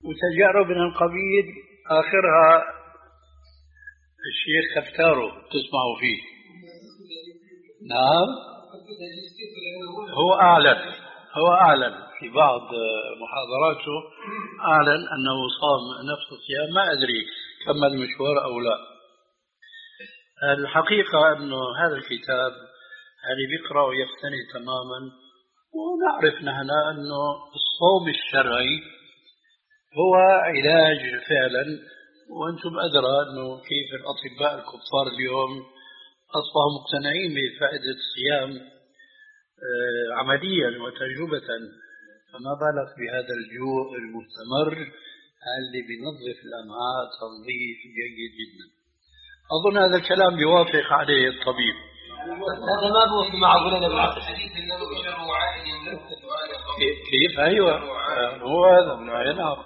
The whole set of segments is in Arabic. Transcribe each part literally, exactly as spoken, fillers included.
وتجارب من القبيل آخرها الشيخ اختاره تسمعوا فيه. نعم، هو أعلن هو أعلن في بعض محاضراته، أعلن أنه صام نفس الصيام. ما أدري كمل المشوار أو لا. الحقيقة أنه هذا الكتاب يعني بيقرأ ويقتني تماما، ونعرف نحن أنه الصوم الشرعي هو علاج فعلا، وأنتم أدرى أنه كيف الأطباء الكفار اليوم أصبحوا مقتنعين بفائدة الصيام عمليا وتجربة، فما بالك بهذا الجوع المستمر اللي بينظف الأمعاء تنظيف جيد جدا. أظن هذا الكلام بيوافق عليه الطبيب. هذا ما بوافق مع قولنا بالعقل. كيف؟ أيوة، هو هذا. نعم.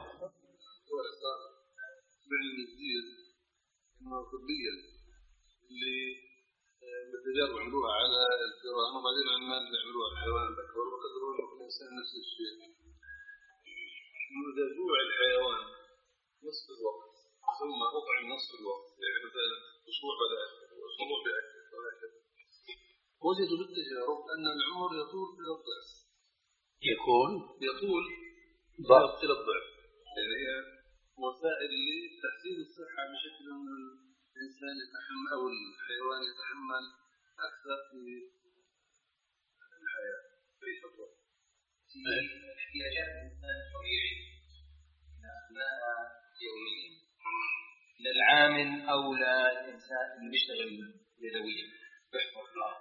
التجارب عملوها على الفئران وبعدين على الناس اللي عملوها على الحيوان الأكبر، وقدروا أن الإنسان نفس الشيء. إنه إذا جوع الحيوان نصف الوقت ثم أطعم نصف الوقت، يعني مثلا أسبوع بلا أكل وأسبوع بأكل وهكذا، وجدوا بالتجارب أن العمر يطول إلى الضعف. يكون يطول ضعف إلى الضعف، يعني هي وسائل لتحسين الصحة بشكل أن الإنسان يتحمل أو الحيوان يتحمل أكثر في الحياة في خطوة. في احتياجات الإنسان الطبيعي إلى ماء يوميا للعامل أو للإنسان اللي بيشتغل يدويا بيحفر الأرض،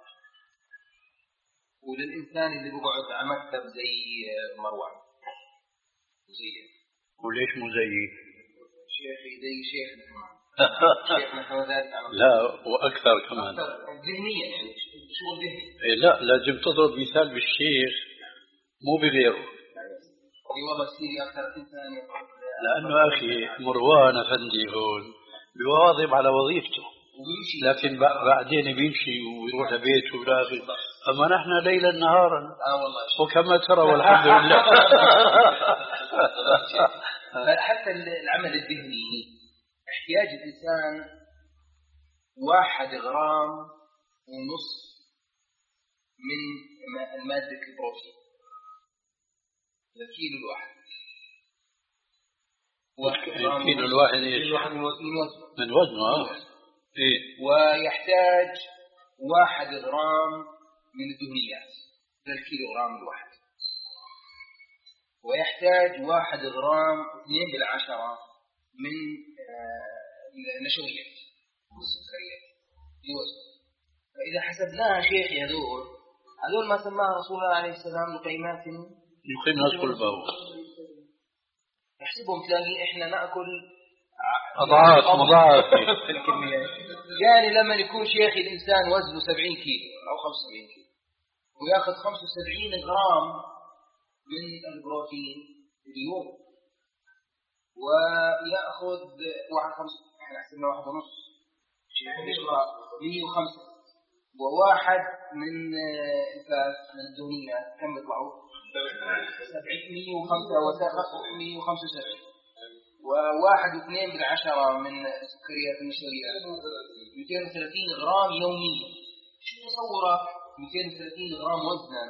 وللإنسان اللي بيقعد على مكتب زي مروان مزيف. وليش مزيف؟ شيخي زي شيخنا كمان. لا وأكثر كمان ذهنيا، يعني شو ذهني. إيه لا، لازم تضرب مثال بالشيخ مو بغيره. اي والله سيري اكثر انسان. لانه اخي مروان افندي هون بيواظب على وظيفته، لكن بعدين بيمشي ويروح لبيته ولاخر. اما نحن ليلا نهارا. اه والله. وكما ترى والحمد لله. حتى العمل الذهني احتياج الإنسان واحد غرام ونصف من المادة البروتين للكيلو الواحد. الكيلو الواحد ايش؟ من وزنه. من وزنه اه. ايه. ويحتاج واحد غرام من الدهنيات للكيلو غرام الواحد، ويحتاج واحد غرام اثنين بالعشرة من النشويات والسكريات لوزن. فإذا حسبناها شيخي هذول هذول ما سماها رسول الله عليه السلام لقيمات يقيم ناس قلبه. نحسبهم تلاقي إحنا نأكل أضعاف مضاعف في الكميات. يعني لما يكون شيخي الإنسان وزنه سبعين كيلو أو خمسة وسبعين كيلو ويأخذ خمسة وسبعين غرام من البروتين اليوم، ويأخذ واحد خمسة، احنا حسبنا واحد ونص مية وخمسة، وواحد من الفاس من الدهنيات كم بيطلعوا؟ مية وخمسة مية وخمسة وسبعين، وواحد واثنين بالعشرة من السكريات النشويات مئتين وثلاثين غرام يوميا. شو تصورك مئتين وثلاثين غرام وزنا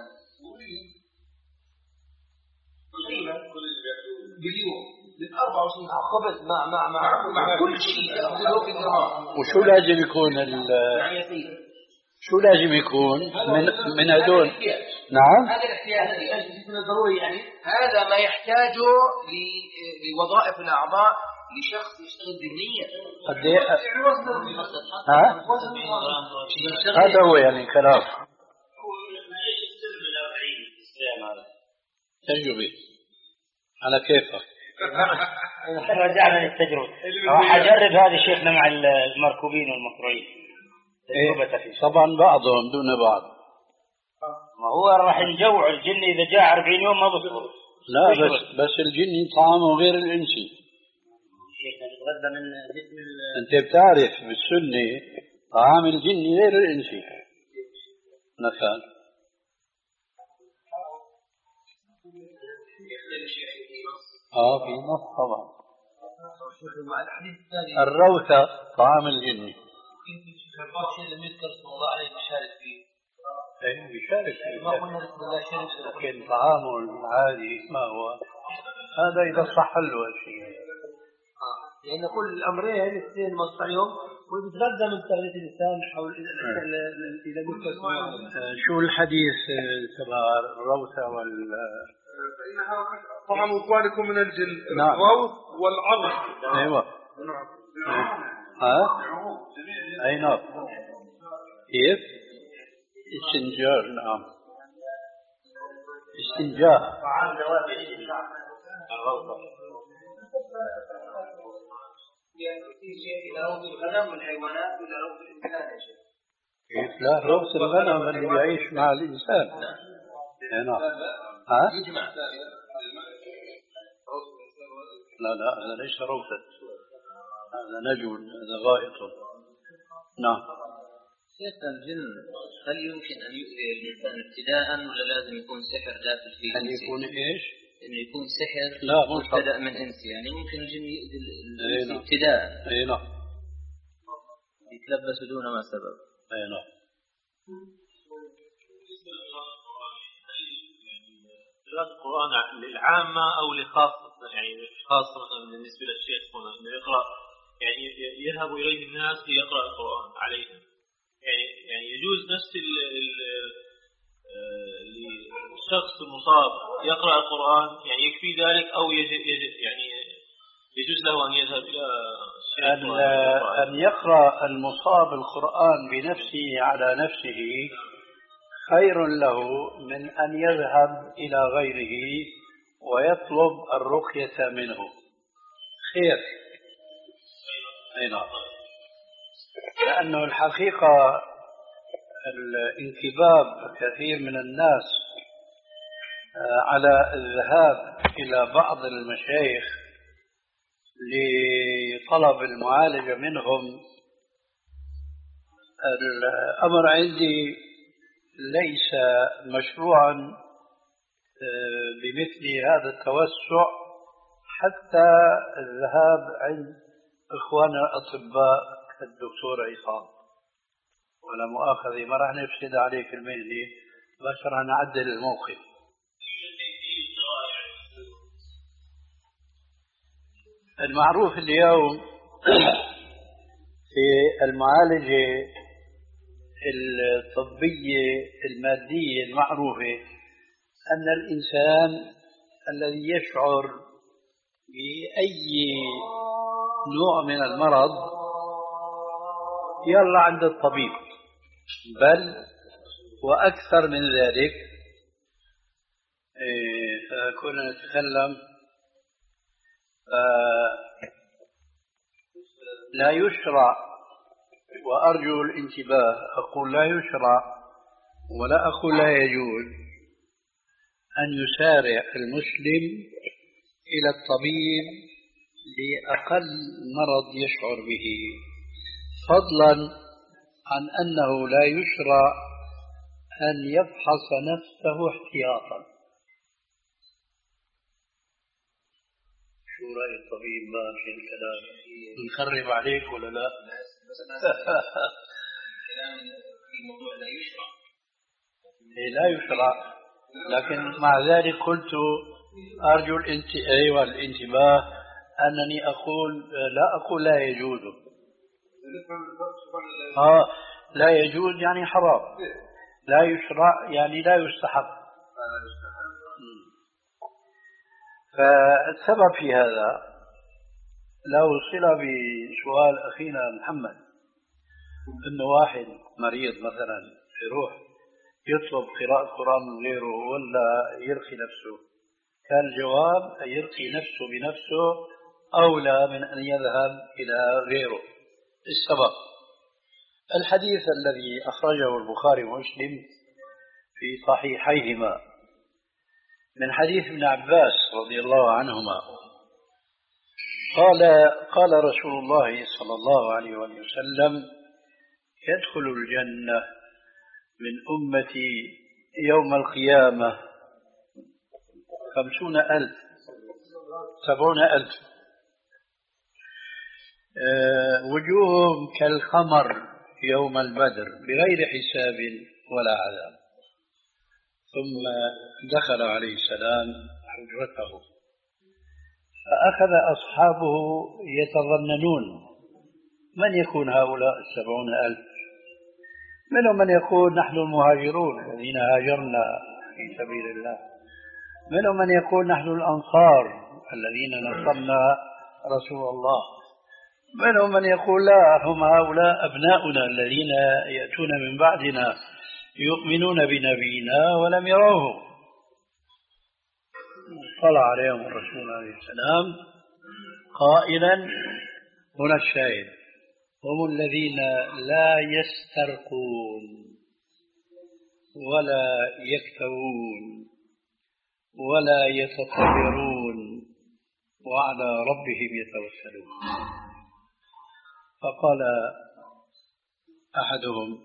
تقريبا باليوم للأربعة وعشرين خبز مع مع مع مع كل شيء يأخذه في الجرام. وشو لازم يكون ال شو لازم يكون من من هذول؟ نعم هذا الاحتياج ضروري، يعني هذا ما يحتاجه لوظائف الأعضاء لشخص يشتغل ذهنيا. قد ايه ها هذا هو يعني كلام تجربة على كيفك. رجعنا للتجربة. راح أجرب هذه شيخنا مع المركوبين والمقروئين. تجربة فيه طبعا بعضهم دون بعض. ما هو راح نجوع الجن إذا جاء أربعين يوم ما بصبر. لا بس بس الجن طعامه غير الإنسي. شيخنا نتغذى من جسم ال... أنت بتعرف بالسنة طعام الجن غير الإنسي. مثلا اه في نص طبعا. مع الحديث الثاني الروثة طعام الجن. شيء لم يذكر صلى الله عليه يشارك فيه. اي بيشارك فيه. ما قلنا بسم الله شارك. لكن طعامه العادي ما هو هذا إذا صح له شيء. لأن كل الأمرين الاثنين مصنعهم ويتغذى من تغذية الإنسان حول إذا ذكر. شو الحديث تبع الروثة وال فإنها طعام إخوانكم من الجن. نعم. الروث والعظم. أيوة. ها؟ أي نعم. كيف؟ استنجار. نعم. استنجاء. طعام ذوات الاستنجاء. الروثة. في شيء إلى روث الغنم والحيوانات ولا روث الإنسان يا شيخ؟ كيف لا؟ روث الغنم اللي بيعيش مع الإنسان. نعم. ها؟ لا لا هذا ليس روثة، هذا نجم، هذا غائط. نعم. شيخ الجن هل يمكن أن يؤذي الإنسان ابتداء ولا لازم يكون سحر داخل فيه؟ أن يكون إيش؟ إنه يكون سحر لا مو شرط. مبتدأ من إنسي، يعني ممكن الجن يؤذي الإنسي ابتداء. أي نعم. يتلبس دون ما سبب. أي نعم. قراءة القرآن للعامة أو لخاصة، يعني خاصة مثلا بالنسبة للشيخ هنا إنه يقرأ، يعني يذهب إليه الناس ليقرأ القرآن عليهم، يعني يعني يجوز نفس الشخص المصاب يقرأ القرآن، يعني يكفي ذلك أو يعني يجوز له أن يذهب إلى الشيخ أن, أن يقرأ المصاب القرآن بنفسه على نفسه خير له من أن يذهب إلى غيره ويطلب الرقية منه. خير. أي نعم. لأنه الحقيقة الانكباب كثير من الناس على الذهاب إلى بعض المشايخ لطلب المعالجة منهم، الأمر عندي ليس مشروعا بمثل هذا التوسع حتى الذهاب عند إخواننا الأطباء الدكتور عصام. ولا مؤاخذة ما راح نفسد عليك المهدي، بس راح نعدل الموقف. المعروف اليوم في المعالجة الطبية المادية المعروفة أن الإنسان الذي يشعر بأي نوع من المرض يلا عند الطبيب، بل وأكثر من ذلك. فكنا نتكلم لا يشرع، وأرجو الانتباه، أقول لا يشرع ولا أقول لا يجوز أن يسارع المسلم إلى الطبيب لأقل مرض يشعر به، فضلا عن أنه لا يشرع أن يفحص نفسه احتياطا. شو رأي الطبيب ماشي الكلام؟ نخرب عليك ولا لا؟ في موضوع لا يشرع. لا يشرع، لكن مع ذلك قلت أرجو أيوة الانتباه أنني أقول لا أقول لا يجوز. آه لا يجوز يعني حرام، لا يشرع يعني لا يستحب. فالسبب في هذا له صلة بسؤال أخينا محمد، إنه واحد مريض مثلا يروح يطلب قراءة القرآن من غيره ولا يرقي نفسه، كان الجواب يرقي نفسه بنفسه أولى من أن يذهب إلى غيره. السبب الحديث الذي أخرجه البخاري ومسلم في صحيحيهما من حديث ابن عباس رضي الله عنهما قال قال رسول الله صلى الله عليه وسلم: يدخل الجنة من أمتي يوم القيامة خمسون ألف سبعون ألف. أه وجوههم كالقمر يوم البدر بغير حساب ولا عذاب. ثم دخل عليه السلام حجرته، فأخذ أصحابه يتظننون من يكون هؤلاء السبعون ألف. منهم من يقول نحن المهاجرون الذين هاجرنا في سبيل الله، منهم من يقول نحن الأنصار الذين نصرنا رسول الله، منهم من يقول لا هم هؤلاء أبناؤنا الذين يأتون من بعدنا يؤمنون بنبينا ولم يروه. طلع عليهم الرسول عليه السلام قائلا، هنا الشاهد، هم الذين لا يسترقون ولا يكتوون ولا يتطيرون وعلى ربهم يتوكلون. فقال أحدهم،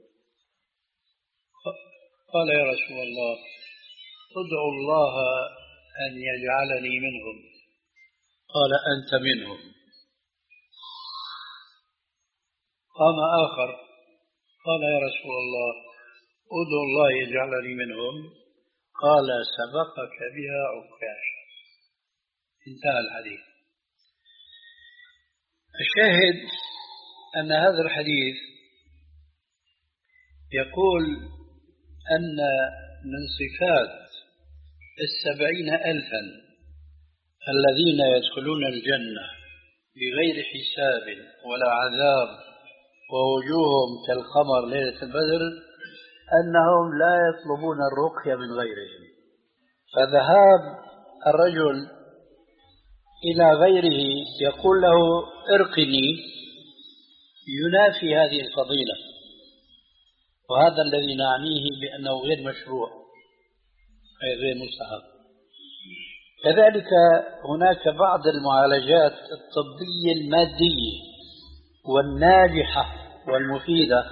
قال يا رسول الله ادعو الله أن يجعلني منهم. قال أنت منهم. قام آخر قال يا رسول الله ادعو الله يجعلني منهم. قال سبقك بها عكاشة. انتهى الحديث. الشاهد أن هذا الحديث يقول أن من صفات السبعين ألفا الذين يدخلون الجنة بغير حساب ولا عذاب ووجوههم كالقمر ليلة البدر أنهم لا يطلبون الرقية من غيرهم. فذهاب الرجل إلى غيره يقول له ارقني ينافي هذه الفضيلة، وهذا الذي نعنيه بأنه غير مشروع أي غير مستحب. كذلك هناك بعض المعالجات الطبية المادية والناجحة والمفيدة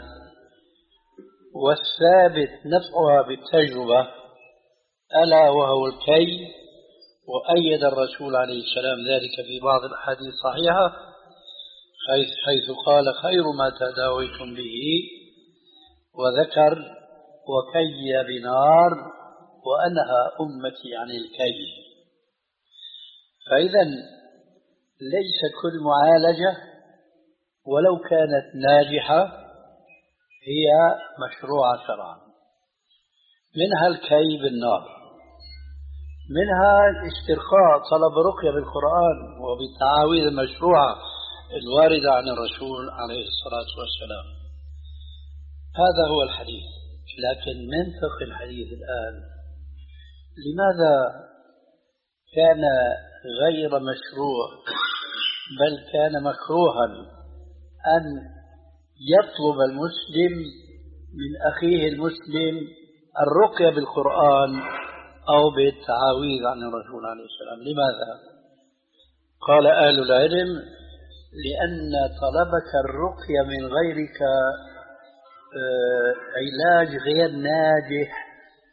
والثابت نفعها بالتجربة، ألا وهو الكي، وأيد الرسول عليه السلام ذلك في بعض الأحاديث الصحيحة حيث, حيث قال خير ما تداويتم به، وذكر وكي بنار وأنهى أمتي عن الكي. فإذا ليس كل معالجة ولو كانت ناجحة هي مشروعة شرعا. منها الكي بالنار، منها الاسترخاء، طلب رقية بالقرآن وبالتعاويذ المشروعة الواردة عن الرسول عليه الصلاة والسلام. هذا هو الحديث. لكن منطق الحديث الآن لماذا كان غير مشروع بل كان مكروها أن يطلب المسلم من أخيه المسلم الرقية بالقرآن أو بالتعاويذ عن الرسول عليه السلام؟ لماذا؟ قال أهل العلم لأن طلبك الرقية من غيرك علاج غير ناجح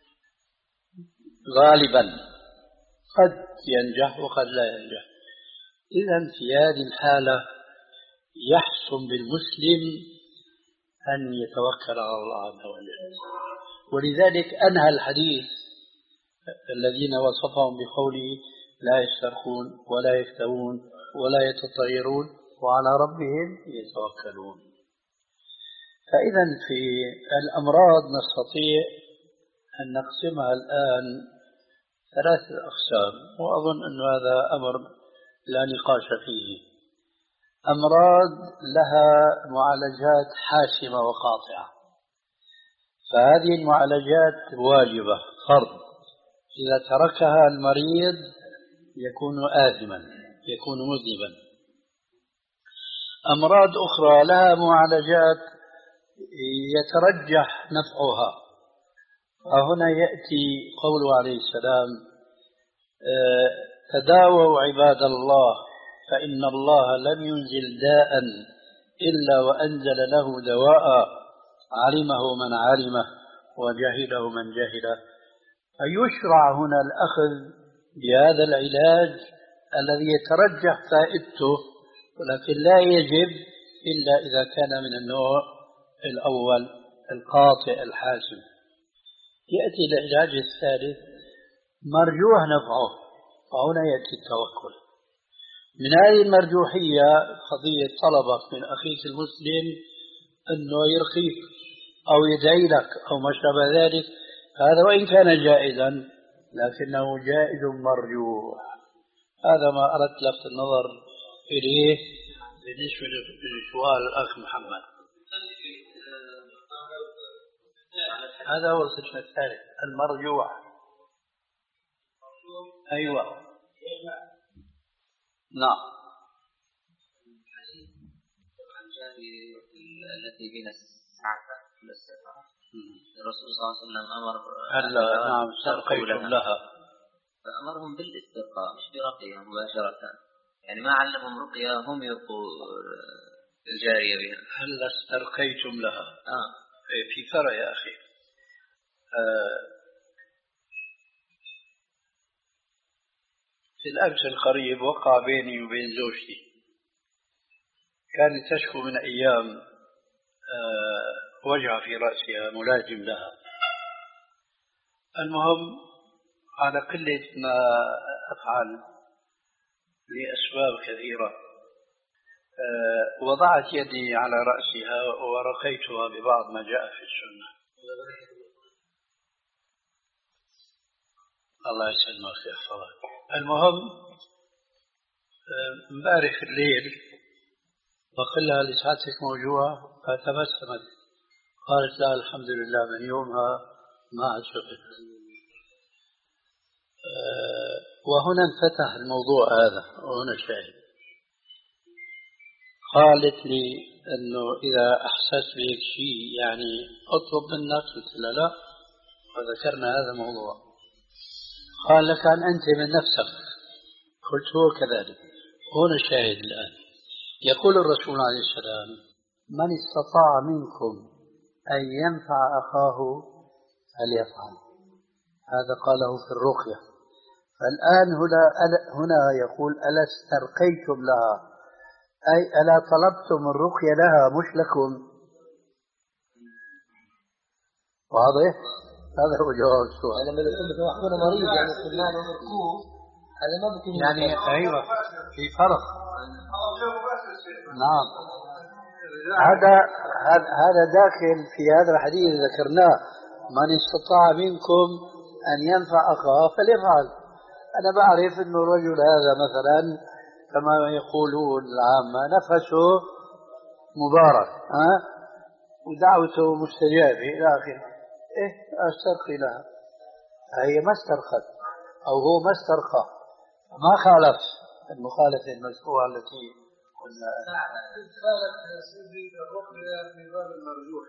غالبا، قد ينجح وقد لا ينجح. إذن في هذه الحالة يحسن بالمسلم أن يتوكل على الله عز وجل. ولذلك أنهى الحديث الذين وصفهم بقوله لا يسترخون ولا يكتوون ولا يتطيرون وعلى ربهم يتوكلون. فإذا في الأمراض نستطيع أن نقسمها الآن ثلاثة أقسام، وأظن أن هذا أمر لا نقاش فيه. أمراض لها معالجات حاسمة وقاطعة، فهذه المعالجات واجبة فرض، إذا تركها المريض يكون آثما، يكون مذنبا. أمراض أخرى لها معالجات يترجح نفعها، وهنا يأتي قوله عليه السلام تداووا عباد الله فإن الله لم ينزل داء إلا وأنزل له دواء علمه من علمه وجهله من جهله. فيشرع هنا الأخذ بهذا العلاج الذي يترجح فائدته، ولكن لا يجب إلا إذا كان من النوع الأول القاطع الحاسم. يأتي العلاج الثالث مرجوح نفعه، وهنا يأتي التوكل. من هذه المرجوحية قضية طلبك من أخيك المسلم أنه يرقيك أو يدعي لك أو ما شابه ذلك، هذا وإن كان جائزا لكنه جائز مرجوح. هذا ما أردت لفت النظر إليه بالنسبة لسؤال الأخ محمد. هذا هو القسم الثالث المرجوح. أيوة نعم. التي بين الساعة والسفر الرسول صلى الله عليه وسلم أمر هلا نعم استرقيتم لها، فأمرهم بالاسترقاء مش برقية مباشرة، يعني ما علمهم رقية هم يرقوا الجارية بها. هلا استرقيتم لها آه. في فرق يا أخي. آه في الأمس القريب وقع بيني وبين زوجتي، كانت تشكو من أيام آه وجع في رأسها ملازم لها. المهم على قلة ما أفعل لأسباب كثيرة آه وضعت يدي على رأسها ورقيتها ببعض ما جاء في السنة. الله يسلمك ويحفظك. المهم امبارح الليل وقل لها لسعادتك موجوعة، فتبسمت قالت لا الحمد لله من يومها ما عشقت. أه وهنا انفتح الموضوع هذا، وهنا شاهد. قالت لي انه اذا احسست بهيك شيء يعني اطلب منك، قلت لها لا، وذكرنا هذا الموضوع. قال لك أن أنت من نفسك، قلت هو كذلك. هنا الشاهد الآن. يقول الرسول عليه السلام من استطاع منكم أن ينفع أخاه فليفعل. هذا قاله في الرقية. فالآن هنا, هنا يقول ألا استرقيتم لها، أي ألا طلبتم الرقية لها مش لكم. واضح؟ هذا هو جواب السؤال. لما يكون متوحدون مريض يعني سلمان ومركوب هذا ما بكون يعني أيوة في فرق. نعم هذا هذا داخل في هذا الحديث ذكرناه من استطاع منكم أن ينفع أخاه فليفعل. أنا بعرف أن الرجل هذا مثلا كما يقولون العامة نفسه مبارك ها ودعوته مستجابة إلى آخره، إيه أسترقي لها. هي ما استرخت أو هو ما استرخى، ما خالف المخالفة المشروعة التي قلنا. قالت سيدي الرقية في باب المرجوح،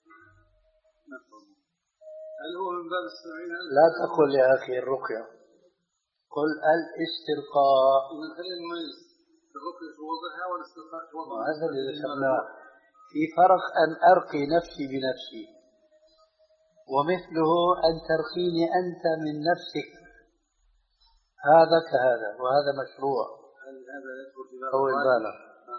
هل هو من باب السبعين؟ لا تقل يا أخي الرقية، قل الاسترقاء. خلينا نميز الرقية في وضعها والاسترقاء في وضعها. هذا اللي ذكرناه. في فرق أن أرقي نفسي بنفسي، ومثله أن ترقيني أنت من نفسك، هذا كهذا وهذا مشروع. هذا يدخل في باب هو البالغ.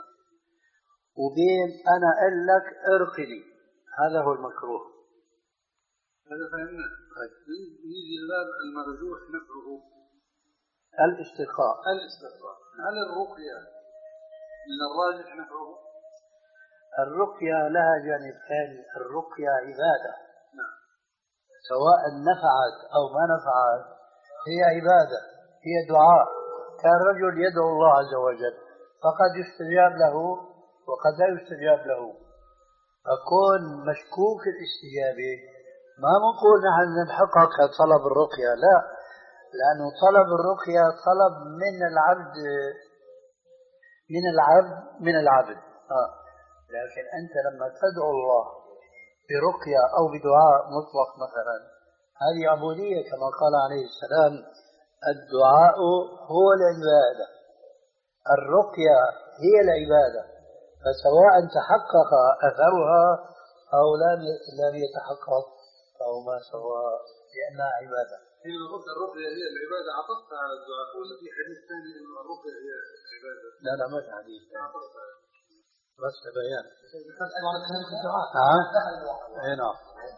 وبين أنا أقول لك ارقني، هذا هو المكروه. هذا فهمنا. نيجي لباب المرجوح نفعه الاسترخاء. الاسترخاء. هل الرقية من الراجح نفعه؟ الرقية لها جانب ثاني، الرقية عبادة. نعم. سواء نفعت أو ما نفعت هي عبادة، هي دعاء. كان رجل يدعو الله عز وجل فقد يستجاب له وقد لا يستجاب له، فكون مشكوك الاستجابة ما نقول نحن نلحقك طلب الرقية، لا، لأنه طلب الرقية طلب من العبد من العبد من العبد آه. لكن أنت لما تدعو الله برقية أو بدعاء مطلق مثلا، هذه عبودية كما قال عليه السلام الدعاء هو العبادة، الرقية هي العبادة، فسواء تحقق أثرها أو لم يتحقق فهما سواء. لأنها عبادة. حينما قلت الرقية هي العبادة عطفت على الدعاء ولا في حديث ثاني أن الرقية هي عبادة؟ لا لا ما في حديث بس بيان. ها؟ اي نعم.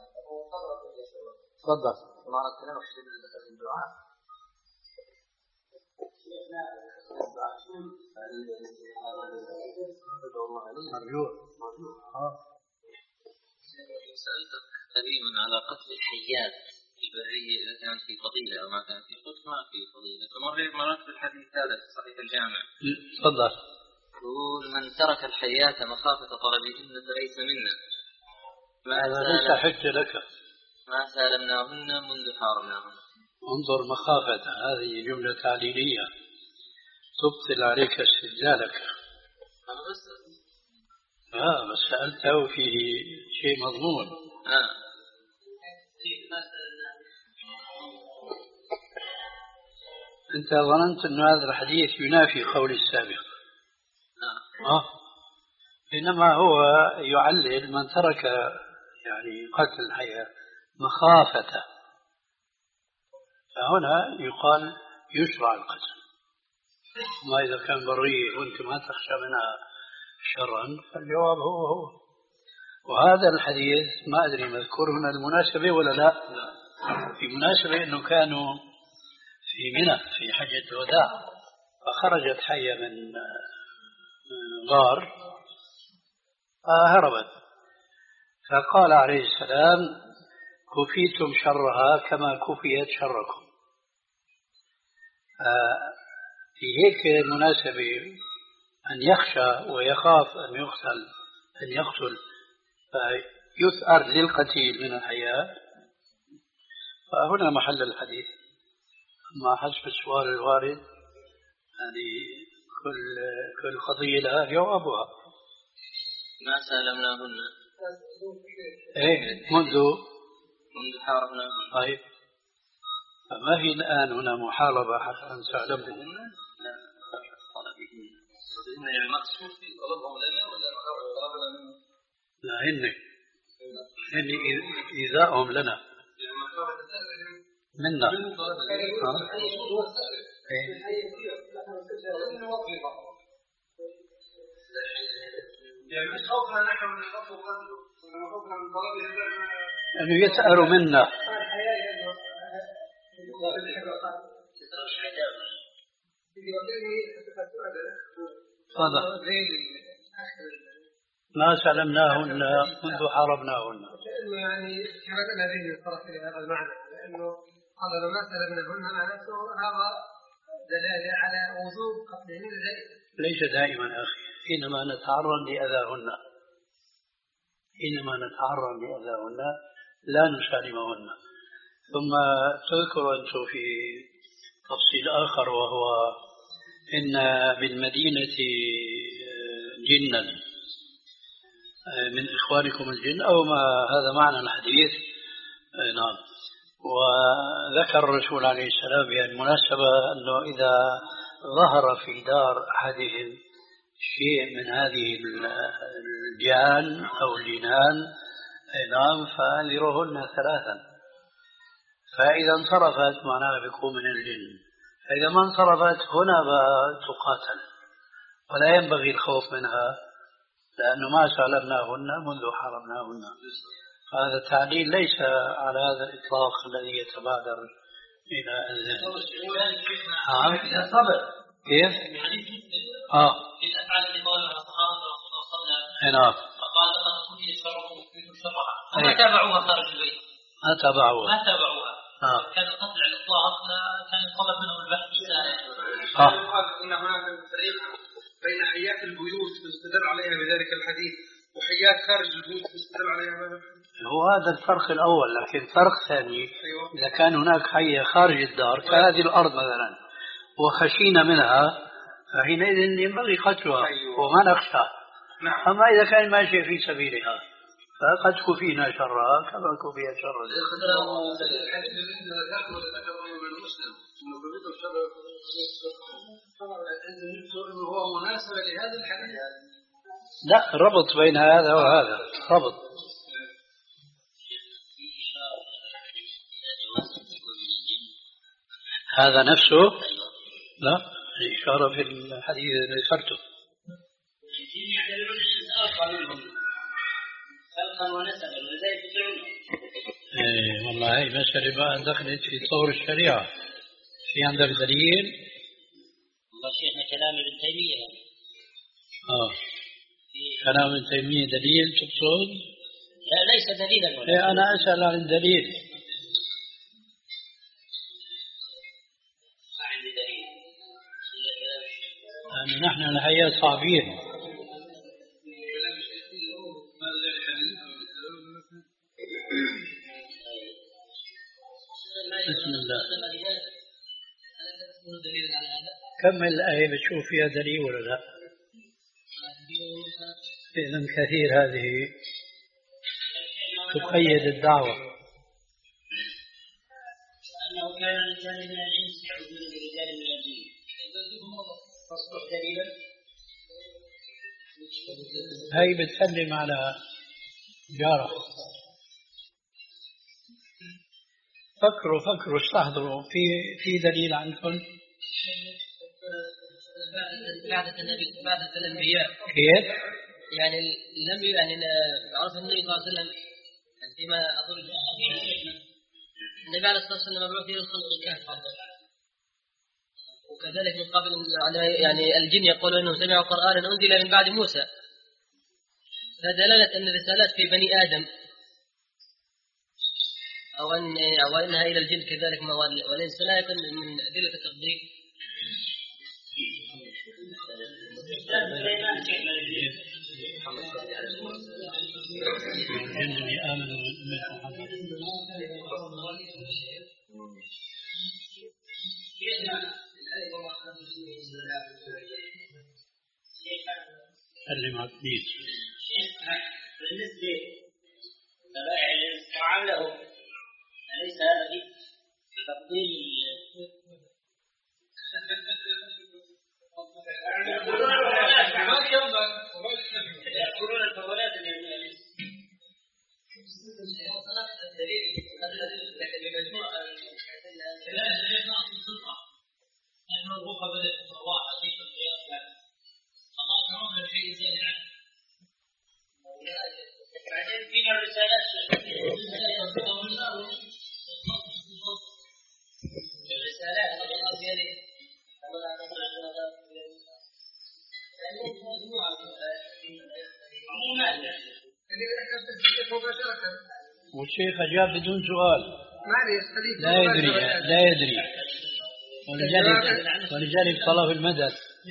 تفضل. ما ركنا في الدعاء. مرجوع. سألتك قريبا على قتل الحيات البرية إذا كانت في فضيلة أو ما كانت في، قلت ما في فضيلة، فمريت مرات في الحديث هذا في صحيح الجامع. تفضل. يقول من ترك الحيات مخافة طلبهن فليس منا. هذا ليس حجة لك. ما سالمناهن منذ حارمناهن. انظر مخافة، هذه جملة تعليلية تبطل عليك استدلالك. أنا بس آه بس سألته فيه شيء مضمون. آه. أنت ظننت أن هذا الحديث ينافي قول السابق. آه. إنما هو يعلل من ترك يعني قتل الحياة مخافة، فهنا يقال يشرع القتل. ما إذا كان بريء وأنت ما تخشى منها شرا فالجواب هو هو. وهذا الحديث ما أدري مذكور هنا المناسبة ولا لا. في مناسبة أنه كانوا في منى في حجة الوداع فخرجت حية من غار فهربت، فقال عليه السلام كفيتم شرها كما كفيت شركم. في هيك المناسبة أن يخشى ويخاف أن يقتل أن يقتل فيثأر للقتيل من الحياة، فهنا محل الحديث. أما حسب السؤال الوارد يعني كل كل قضية لها جوابها. ما سالمناهن. إيه منذ منذ حاربناهن. طيب فما في الآن هنا محاربة حتى أن تعلموا. لا طلبهن. طلبهن يعني مقصود في طلبهم لنا ولا طلبنا منهم؟ لا هن هن إيذاءهم لنا منا. يعني مش خوفنا نحن من الخطر وقتله، خوفنا من طلبه أنه يسأل منا. هذا ما سلمناهن منذ حاربناهن. لأنه يعني حركنا به الطرف إلى هذا المعنى، لأنه قال ما سلمناهن معناته هذا دلالة على وجوب قتلهن دائما. ليس دائما أخي، حينما نتعرض لأذاهن حينما نتعرض لأذاهن لا نسالمهن. ثم تذكر أنتم في تفصيل آخر وهو إن بالمدينة جنا من إخوانكم الجن أو ما هذا معنى الحديث. نعم. وذكر الرسول عليه السلام بالمناسبة أنه إذا ظهر في دار أحدهم شيء من هذه الجان أو الجنان نعم فأنذرهن ثلاثا، فإذا انصرفت معناها بيكون من الجن، فإذا ما انصرفت هنا تقاتل ولا ينبغي الخوف منها لأنه ما سالمناهن منذ حرمناهن. هذا التعليل ليس على هذا الإطلاق الذي يتبادر إلى الذهن. إذا صبر كيف؟ آه في الأفعال اللي قالها الصحابة رسول الله صلى الله عليه وسلم. نعم. فقال لقد كنت شرهم وكنتم شرها. ما تابعوها خارج البيت. ما تابعوها. ما تابعوها. آه. كان القتل على الإطلاق كان يطلب منهم البحث السارع. آه. يقال إن هناك فريق بين حيات البيوت تستدل عليها بذلك الحديث وحيات خارج البيوت تستدل عليها بذلك. هو هذا الفرق الأول، لكن فرق ثاني إذا كان هناك حية خارج الدار كهذه الأرض مثلا وخشينا منها فحينئذ ينبغي قتلها وما نخشى. أما إذا كان ماشي في سبيلها فقد كفينا شرها كما كفي شر هو مناسب لهذا الحديث. لا ربط بين هذا وهذا ربط. هذا نفسه؟ لا، الإشارة في الحديث الذي ذكرته. خلقا ونسبا ولذلك يدعون. ايه والله هي مسألة بقى دخلت في طور الشريعة. في عندك دليل؟ والله شيخنا كلام ابن تيمية. اه كلام ابن تيمية دليل تقصد؟ لا ليس دليلا ولا. ايه أنا أسأل عن الدليل. ما عندي دليل. يعني نحن الحقيقة صعبين. بسم الله. كمل الآية بتشوف فيها دليل ولا لا؟ إذن كثير هذه تقيد الدعوة. أنه كان رجال من الإنس يعبدون برجال من الجن. تصبح دليلا. هي بتسلم على جارة. فكروا فكروا استحضروا في في دليل عندكم؟ بعد النبي بعد الأنبياء كيف؟ يعني لم يعني عرف النبي صلى الله عليه وسلم فيما أقول النبي عليه الصلاة والسلام مبعوث إلى الخلق كافة، وكذلك من قبل يعني الجن يقولون أنهم سمعوا قرآنا أنزل من بعد موسى، فدلالة أن الرسالات في بني آدم أو أن أو أنها إلى الجن كذلك والإنس لا يكون من أدلة التقدير. الذين آمنوا من محمد. سلم على الدين. بالنسبة لبائع الإنس وعمله أليس هذا في تفضيل يأكلون الفولات من الإنس؟ لكن بمجموع كلام أصل الخطأ أنه الروح بدأت الأرواح حقيقة القياس الله كرمه شيء زين عنه. بعدين فينا الرسالات الرسالات الله بيده والشيخ أجاب بدون سؤال. لا يدري لا يدري ولذلك ولذلك طلب المدد.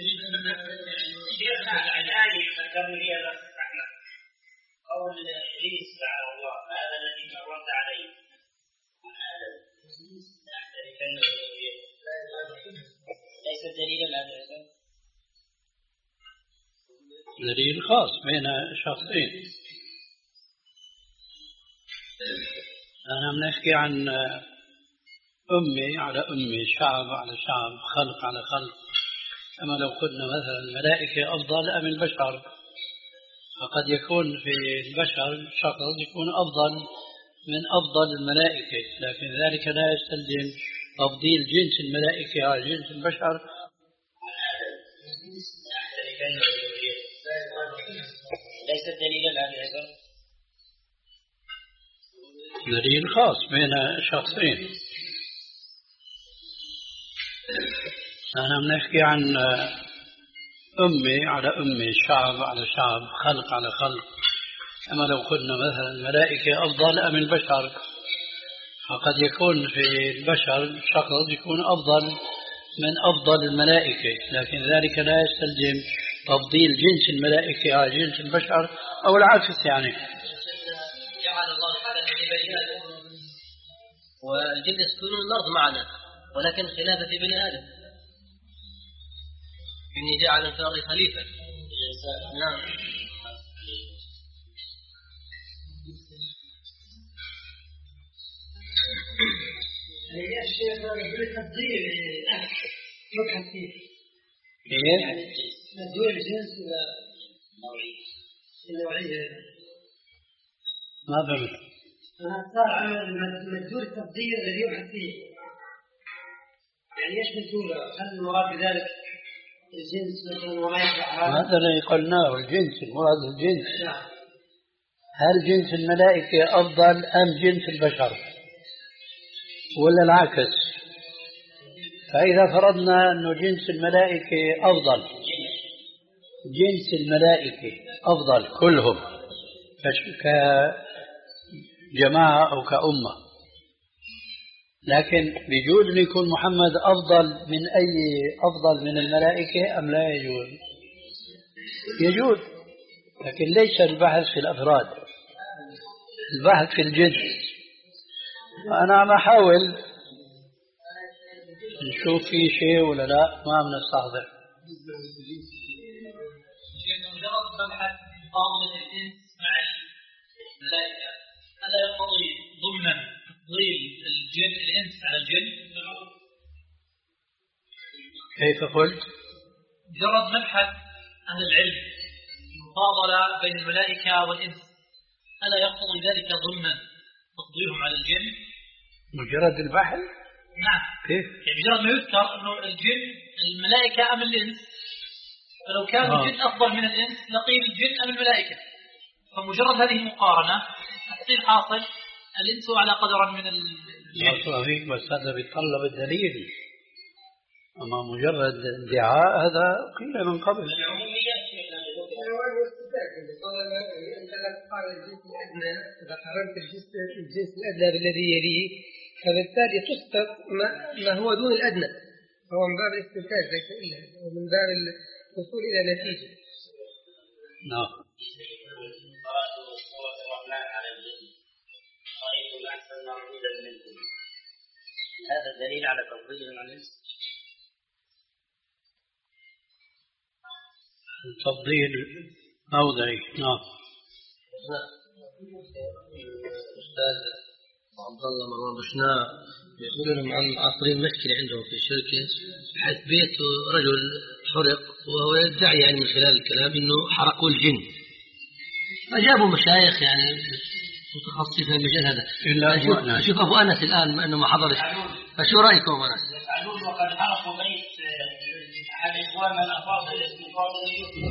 قول إبليس لعنه الله هذا الذي كرمت عليه ليس دليلا على هذا. دليل خاص بين شخصين. أنا بنحكي عن أمي على أمي، شعب على شعب، خلق على خلق. أما لو قلنا مثلا الملائكة أفضل أم البشر، فقد يكون في البشر شخص يكون أفضل من أفضل الملائكة، لكن ذلك لا يستلزم تفضيل جنس الملائكة على جنس البشر. ليس دليلا على هذا. دليل خاص بين شخصين. أنا بنحكي عن أمي على أمي، شعب على شعب، خلق على خلق. أما لو قلنا مثلا الملائكة أفضل أم البشر، فقد يكون في البشر شخص يكون أفضل من أفضل الملائكة، لكن ذلك لا يستلزم تفضيل جنس الملائكة على جنس البشر أو العكس. يعني جعل الله تعالى في بني آدم والجن يسكنون الأرض معنا، ولكن خلافة في بني آدم، إني جعل في الأرض خليفة. نعم. يا شيخ بالتفضيل يبحث فيه. إيه؟ تدوير الجنس إلى نوعية. النوعية. ما فهمت. أنا صار عمل مدور التفضيل الذي يبحث فيه. يعني يشمل جملة، هل المراد بذلك الجنس مثلا وما يخلع هذا؟ هذا اللي قلناه، الجنس، المراد الجنس. هل جنس الملائكة أفضل أم جنس البشر ولا العكس؟ فإذا فرضنا أنه جنس الملائكة أفضل، جنس الملائكة أفضل كلهم كجماعة أو كأمة، لكن بيجوز أن يكون محمد أفضل من أي أفضل من الملائكة أم لا يجوز؟ يجوز، لكن ليس البحث في الأفراد، البحث في الجنس. أنا عم أحاول نشوف في شيء ولا لا، ما عم نستحضر. مجرد مبحث مقاومة الجنس مع الملائكة هذا يقتضي ضمنا تفضيل الجن الإنس على الجن؟ كيف قلت؟ مجرد مبحث عن العلم المفاضلة بين الملائكة والإنس ألا يقتضي ذلك ضمنا تفضيلهم على الجن؟ مجرد البحث؟ نعم. كيف؟ يعني مجرد ما يذكر أنه الجن الملائكة أم الإنس، فلو كان آه. الجن أفضل من الإنس لقيل الجن أم الملائكة، فمجرد هذه المقارنة تحصيل حاصل الإنس على قدر من الجن. بس هذا بيتطلب الدليل، أما مجرد ادعاء هذا قيل من قبل. العمومية أنت لا تقارن الجنس الأدنى، إذا قارنت الجنس الأدنى بالذي يليه فبالتالي تسقط ما, ما هو دون الأدنى، فهو من باب الاستنتاج ليس إلا ومن باب الوصول إلى نتيجة. نعم. هذا دليل على تفضيل الإنس. تفضيل موضعي. نعم. أستاذ عبد الله مروان بشناء يقولون عن عصرين مشكلة عندهم في الشركة، حيث بيت رجل حرق وهو يدعي يعني من خلال الكلام إنه حرقوا الجن، فجابوا مشايخ يعني متخصصين في المجال هذا. إلا أشوف أبو أنس الآن إنه ما حضرش، فشو رأيكم أبو أنس؟ يفعلون وقد حرقوا بيت أحد إخواننا الأفاضل اسمه فاضل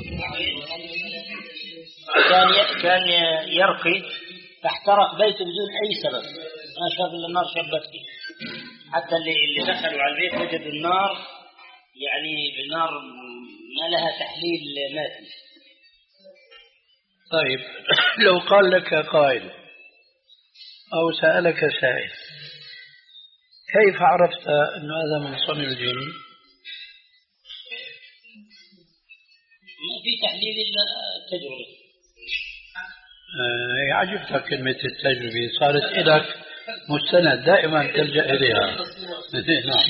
كان كان يرقي فاحترق بيته بدون أي سبب، ما شاف إلا النار شبت فيه، حتى اللي اللي دخلوا على البيت وجدوا النار يعني بالنار ما لها تحليل مادي. طيب لو قال لك قائل أو سألك سائل كيف عرفت أن هذا من صنع الجن؟ ما في تحليل إلا التجربة. آه عجبتك كلمة التجربة، صارت لك مستند دائما تلجأ إليها. نعم.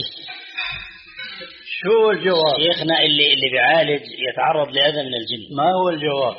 شو الجواب؟ شيخنا اللي اللي بيعالج يتعرض لأذى من الجن. ما هو الجواب؟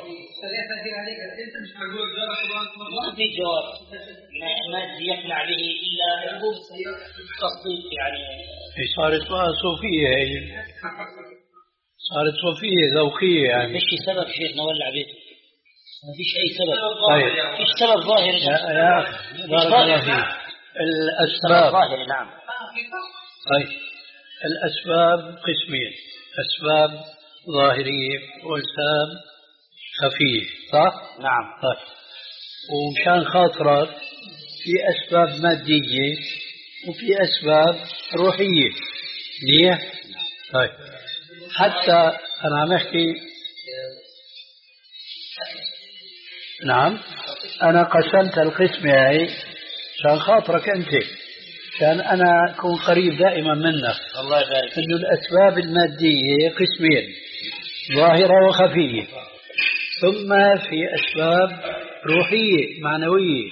ما في جواب ما يقنع به إلا تصديق يعني. صارت بقى صوفية هي، صارت صوفية ذوقية يعني. ما فيش سبب شيخنا ولع بيته، ما فيش أي سبب. طيب. فيش سبب ظاهر يا يا بارك الله فيك. الأسباب ظاهر. نعم. طيب الأسباب قسمين، أسباب ظاهرية وأسباب خفية، صح؟ نعم. طيب ومشان خاطرك في أسباب مادية وفي أسباب روحية ليه؟ طيب حتى أنا عم أحكي، نعم أنا قسمت القسم هاي عشان خاطرك أنت، عشان أنا أكون قريب دائما منك. الله يبارك. إنه الأسباب المادية قسمين، ظاهرة وخفية، ثم في أسباب روحية معنوية.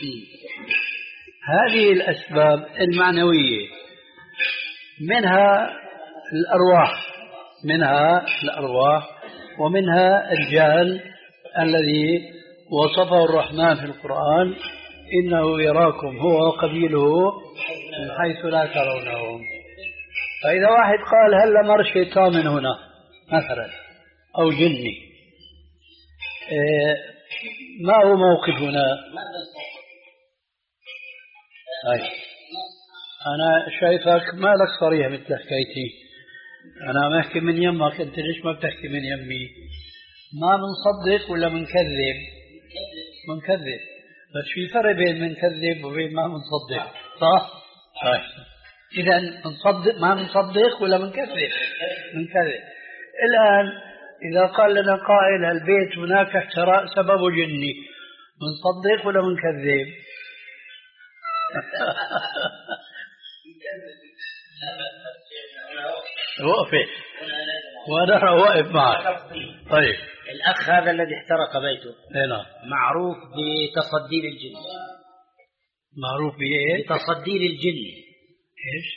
هذه الأسباب المعنوية منها الأرواح، منها الأرواح ومنها الجهل الذي وصفه الرحمن في القرآن إنه يراكم هو وقبيله من حيث لا ترونهم. فإذا واحد قال هل مر شيطان من هنا مثلا أو جني، ما هو موقفنا؟ أنا شايفك مالك صريح مثل حكايتي. أنا ما أحكي من يمك، أنت ليش ما بتحكي من يمي؟ ما بنصدق ولا بنكذب؟ بنكذب. بس في فرق بين بنكذب وبين ما بنصدق، صح؟ طيب إذا بنصدق ما بنصدق ولا بنكذب؟ بنكذب. الآن إذا قال لنا قائل البيت هناك احتراق سببه جني، بنصدق ولا بنكذب؟ وقفت وأنا واقف معك. طيب الأخ هذا الذي احترق بيته هنا معروف بتصدي للجن. معروف بإيه؟ بتصدي للجن. إيش؟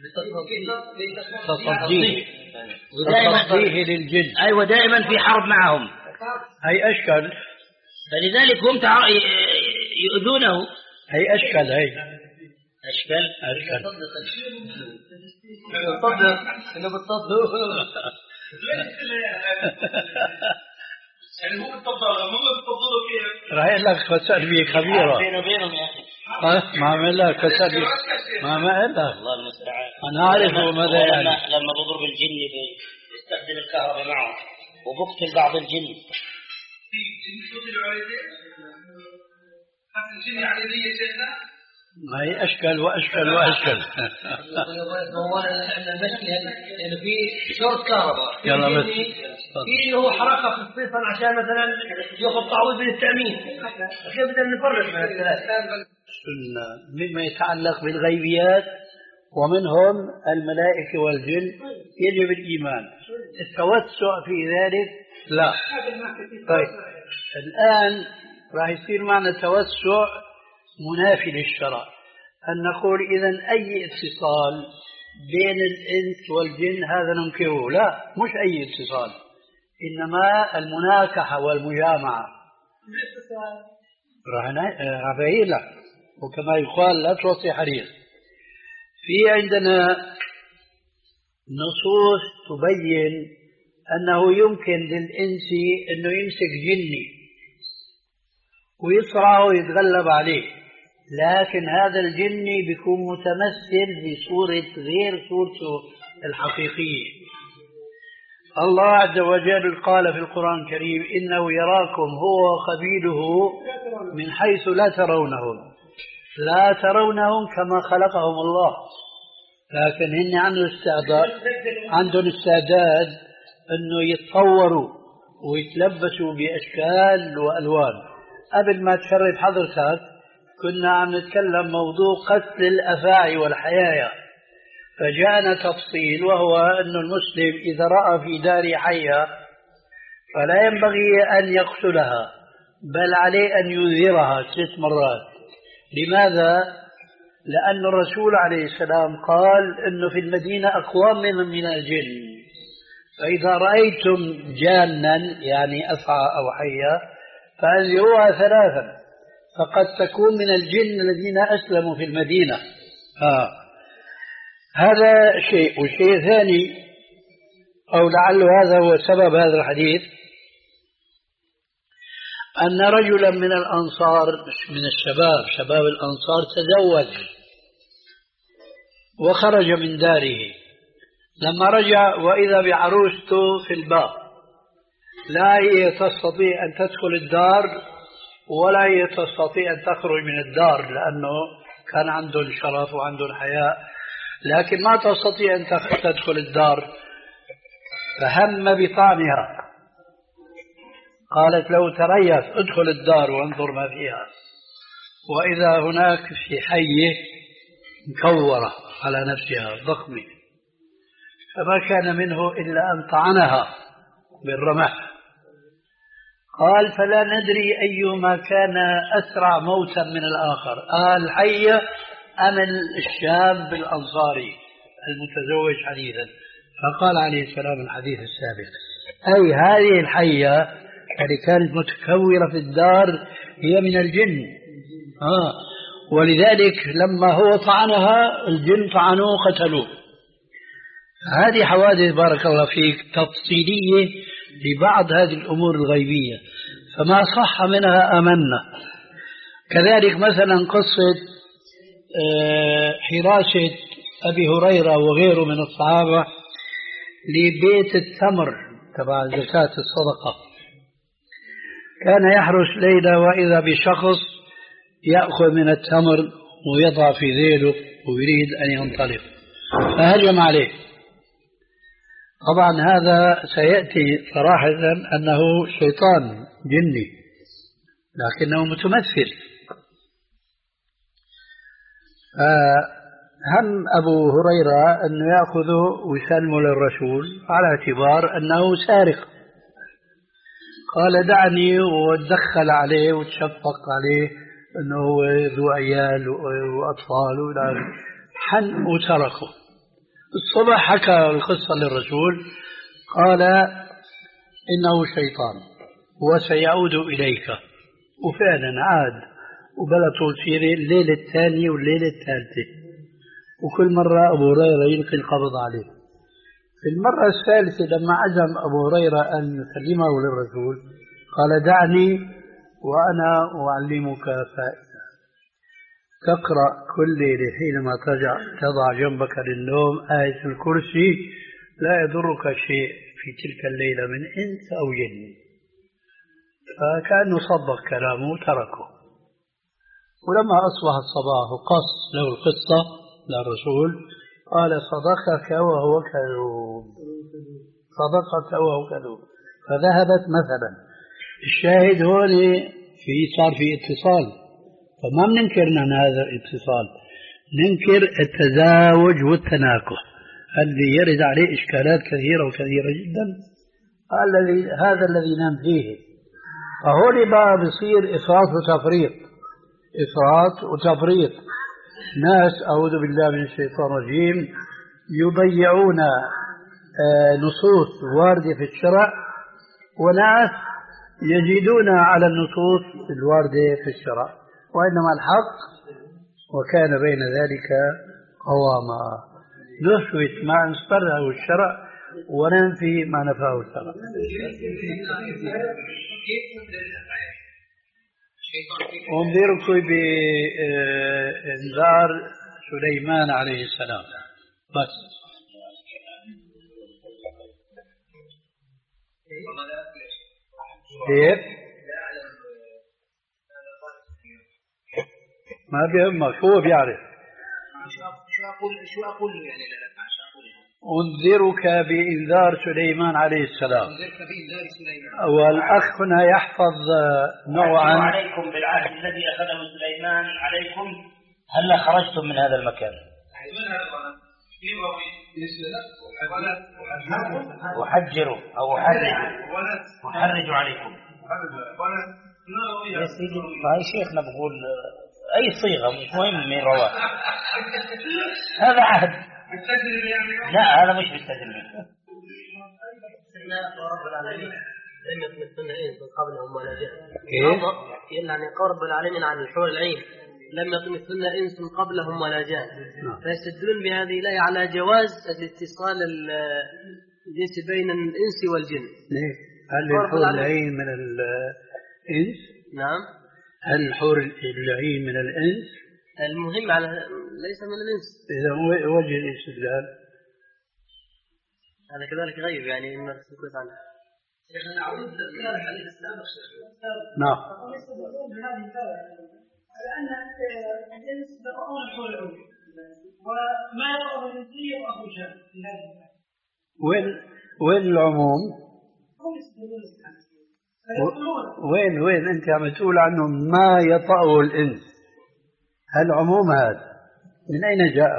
تصديه. تصديه للجن. أيوة دائما في حرب معهم. هي أشكال. فلذلك هم يؤذونه. هي أشكال. هي أشكال. أشكال. تصدق إنه بتصدق. يعني هو بتفضل هم بتفضلوا كيف؟ راح يقول لك تربية كبيرة. بينه وبينهم يا أخي. ها ما عمل لك تربية. ما عمل لك. الله المستعان. أنا أعرف ماذا يعني. لما بضرب الجن بيستخدم الكهرباء معه وبقتل بعض الجن. في جن قتلوا على يديه؟ حتى الجن على يديه شيخنا؟ ما هي أشكال وأشكال وأشكال. هو احنا المشكلة إنه في شورت كهرباء. يلا بس. في هو حركة في الصيفن عشان مثلا ياخذ تعويض من التأمين. كيف بدنا نفرق بين الثلاث؟ مما يتعلق بالغيبيات ومنهم الملائكة والجن يجب الإيمان. التوسع في ذلك لا. طيب الآن راح يصير معنا توسع منافي للشرع، أن نقول إذن أي اتصال بين الإنس والجن هذا ننكره. لا، مش أي اتصال، إنما المناكحة والمجامعة. راح أبين لك، وكما يقال لا توصي حرير. في عندنا نصوص تبين أنه يمكن للإنس أنه يمسك جني ويصرعه ويتغلب عليه، لكن هذا الجني بيكون متمثل بصورة غير صورته الحقيقية. الله عز وجل قال في القرآن الكريم إنه يراكم هو وقبيله من حيث لا ترونهم لا ترونهم كما خلقهم الله، لكن هن عندهم استعداد عندهم استعداد أنه يتطوروا ويتلبسوا بأشكال وألوان. قبل ما تشرف حضرتك كنا عم نتكلم موضوع قتل الأفاعي والحيايا، فجاءنا تفصيل وهو أن المسلم إذا رأى في دار حية فلا ينبغي أن يقتلها، بل عليه أن ينذرها ست مرات. لماذا؟ لأن الرسول عليه السلام قال أنه في المدينة أقوام من, من الجن، فإذا رأيتم جانا يعني أفعى أو حية فأنذروها ثلاثا، فقد تكون من الجن الذين أسلموا في المدينة. آه. هذا شيء. والشيء الثاني أو لعل هذا هو سبب هذا الحديث، أن رجلا من الأنصار من الشباب شباب الأنصار تزوج وخرج من داره، لما رجع وإذا بعروسته في الباب، لا هي تستطيع أن تدخل الدار ولا هي تستطيع أن تخرج من الدار، لأنه كان عندهم شرف وعندهم حياء، لكن ما تستطيع أن تدخل الدار، فهم بطعنها. قالت لو تريث ادخل الدار وانظر ما فيها، وإذا هناك في حية مكورة على نفسها ضخمة، فما كان منه إلا أن طعنها بالرمح. قال فلا ندري أيهما كان أسرع موتا من الآخر، آه الحية أم الشاب الأنصاري المتزوج حديثا. فقال عليه السلام الحديث السابق أي هذه الحية التي كانت متكورة في الدار هي من الجن. آه ولذلك لما هو طعنها الجن طعنوه قتلوه. هذه حوادث بارك الله فيك تفصيلية لبعض هذه الأمور الغيبية، فما صح منها أمنا. كذلك مثلا قصة حراسة أبي هريرة وغيره من الصحابة لبيت التمر تبع زكاة الصدقة، كان يحرس ليلة وإذا بشخص يأخذ من التمر ويضع في ذيله ويريد أن ينطلق، فهجم عليه. طبعا هذا سيأتي صراحة أنه شيطان جني لكنه متمثل. هم أبو هريرة أنه يأخذه ويسلمه للرسول على اعتبار أنه سارق، قال دعني، وتدخل عليه وتشفق عليه أنه هو ذو عيال وأطفال ولا حن وتركه. الصبح حكى القصة للرسول قال إنه شيطان وسيعود إليك، وفعلا عاد وبلطوا سيرة الليلة الثانية والليلة الثالثة، وكل مرة أبو هريرة يلقي القبض عليه. في المرة الثالثة لما عزم أبو هريرة أن يسلمه للرسول قال دعني وأنا أعلمك فائدة، تقرأ كل ليلة حينما تضع تضع جنبك للنوم آية الكرسي، لا يضرك شيء في تلك الليلة من إنس أو جن. فكأنه صدق كلامه وتركه. ولما أصبح الصباح وقص له القصة للرسول قال صدقك وهو كذوب، صدقك وهو كذوب. فذهبت مثلا. الشاهد هون في صار في اتصال، فما بننكر عن هذا الاتصال، ننكر التزاوج والتناكح اللي يرد عليه إشكالات كثيرة وكثيرة جدا. الذي هذا الذي نام فيه، فهون بقى بصير إفراط وتفريط، إفراط وتفريط. ناس أعوذ بالله من الشيطان الرجيم يضيعون نصوص واردة في الشرع، وناس يجدون على النصوص الواردة في الشرع، وإنما الحق وكان بين ذلك قواما. نثبت ما انصره الشرع وننفي ما نفاه الشرع. أنذركم بإنذار سليمان عليه السلام. بس كيف؟ ما بيهمك، هو بيعرف. شو أقول شو أقول يعني أنذرك بإنذار سليمان عليه السلام. أنذرك بإنذار سليمان. والأخ هنا يحفظ نوعا. عليكم بالعهد الذي أخذه سليمان عليكم هلا خرجتم من هذا المكان. وحجروا أو حرجوا وحرجوا عليكم. يا سيدي هاي شيخنا بقول أي صيغة مش مهم من رواه. هذا عهد. لا هذا مش بالتجربة. رب العالمين لم يتمثلن إنس قبلهم ولا جن. كيف؟ يعني قال رب العالمين عن الحور العين لم يتمثلن إنس قبلهم ولا جن، فيستدلون بهذه الآية على جواز الاتصال الجنسي بين الإنس والجن. ليه؟ هل الحور العين من الإنس؟ نعم. هل الحور العين من الإنس؟ المهم على ليس من الإنس. إذا وجه الاستدلال هذا كذلك غيب يعني إما سكوت عنه. شيخنا نعود إلى الحديث السابق. نعم. لأن الإنس يرون الحور العين وما يراه الإنسي يراه الجن في هذه الآية. وين وين العموم؟ هم يستدلون وين وين أنت عم تقول عنه ما يطأه الإنس؟ هل عموم هذا من أين جاء؟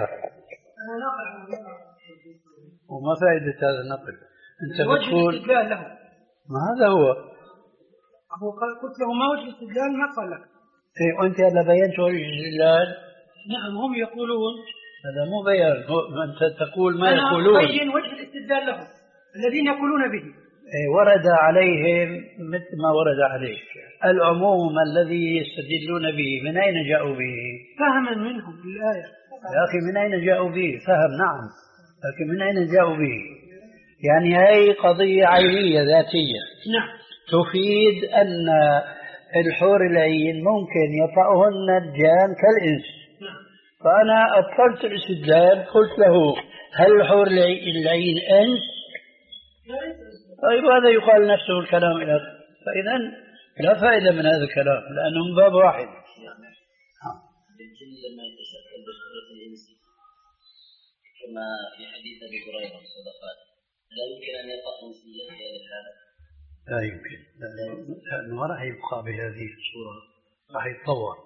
وما فائدة هذا النقل؟ أنت بتقول له. ما هذا هو. أبو قلت له ما وجه الاستدلال ما قال لك. إيه وأنت هلا بينت وجه الاستدلال. نعم هم يقولون. هذا مو بيان، أنت تقول ما أنا يقولون. أنا أبين وجه الاستدلال لهم الذين يقولون به. إيه ورد عليهم مثل ما ورد عليك. العموم الذي يستدلون به من أين جاءوا به؟ فهما منهم الآية. يا أخي من أين جاءوا به؟ فهم نعم، لكن من أين جاءوا به؟ يعني هي قضية عينية ذاتية. نعم. تفيد أن الحور العين ممكن يطأهن الجان كالإنس. نعم. فأنا أبطلت الاستدلال، قلت له هل الحور العين أنس؟ طيب هذا يقال نفسه الكلام إلى آخره. فإذا لا فائدة من هذا الكلام لأنه من باب واحد. الجن لما يتشكل بصورة الإنس كما في حديث أبي هريرة الصدقات، لا يمكن أن يقع إنسيا في هذه الحالة؟ لا يمكن، لأنه ما راح يبقى بهذه الصورة، راح يتطور.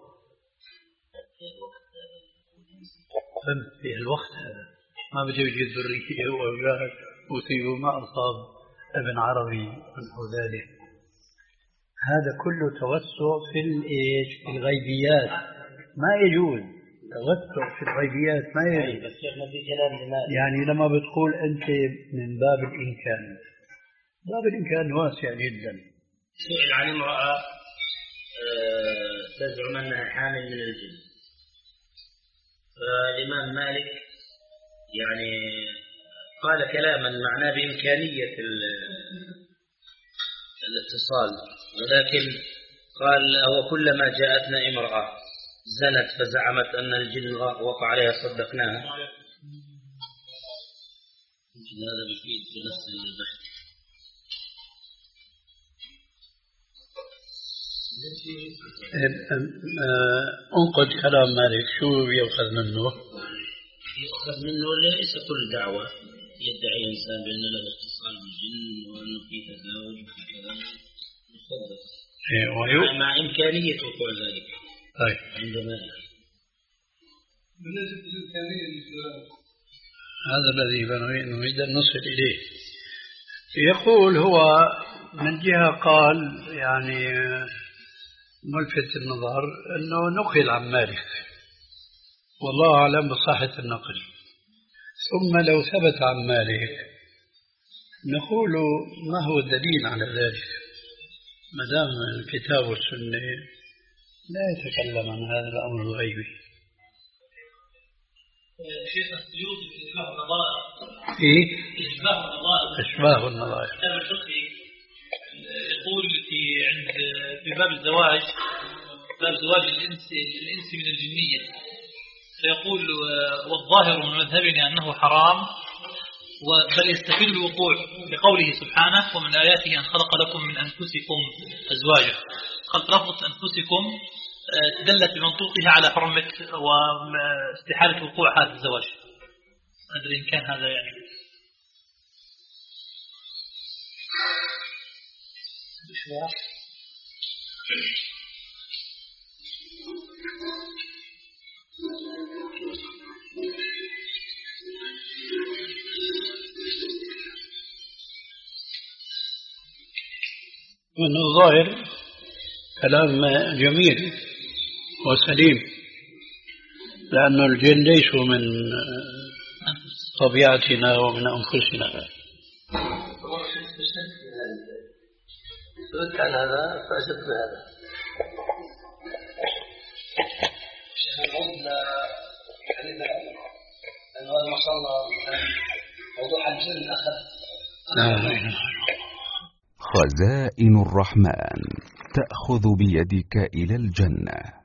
فهمت؟ في الوقت هذا ما بده يوجد ذرية وأولاد ويصيبوا ما أصاب ابن عربي ونحو ذلك. هذا كله توسع في الإيش؟ في الغيبيات، ما يجوز توسع في الغيبيات، ما يجوز. بس شيخنا في كلام لماذا؟ يعني لما بتقول أنت من باب الإمكان، باب الإمكان واسع جدا. سئل عن امرأة تزعم أنها حامل من الجن، فالإمام مالك يعني قال كلاما معناه بإمكانية الاتصال، ولكن قال هو كلما جاءتنا امرأة زنت فزعمت أن الجن وقع عليها صدقناها. يمكن هذا مفيد في نفس البحث. انقد كلام مالك، شو يؤخذ منه؟ يؤخذ منه ليس كل دعوة يدعي إنسان بأن له اتصال بالجن وأنه في تزاوج وفي كذا يصدق، إيه مع إمكانية وقوع ذلك. طيب عند مالك بالنسبة للإمكانية هذا الذي نريد أن نصل إليه. يقول هو من جهة قال يعني ملفت النظر أنه نقل عن مالك، والله أعلم بصحة النقل. ثم لو ثبت عن مالك نقول ما هو الدليل على ذلك؟ ما دام الكتاب والسنة لا يتكلم عن هذا الأمر الغيبي. شيخ السيوطي في إشباه النظائر. إيه؟ إشباه النظائر. إشباه النظائر. الكتاب الفقهي يقول في عند في باب الزواج، باب زواج الإنس الإنس من الجنية، فيقول والظاهر من مذهبنا أنه حرام، بل يستفيد الوقوع بقوله سبحانه ومن آياته أن خلق لكم من أنفسكم أزواجا. خلق لفظ أنفسكم دلت بمنطوقها على حرمة واستحالة وقوع هذا الزواج. أدري إن كان هذا يعني بشواء. من الظاهر كلام جميل وسليم، لأن الجن ليسوا من طبيعتنا ومن أنفسنا. سئلت عن هذا فأجبت بهذا. شيخ نعود لحديث أنه هذا ما شاء الله موضوع الجن أخذ. خزائن الرحمن تأخذ بيدك إلى الجنة.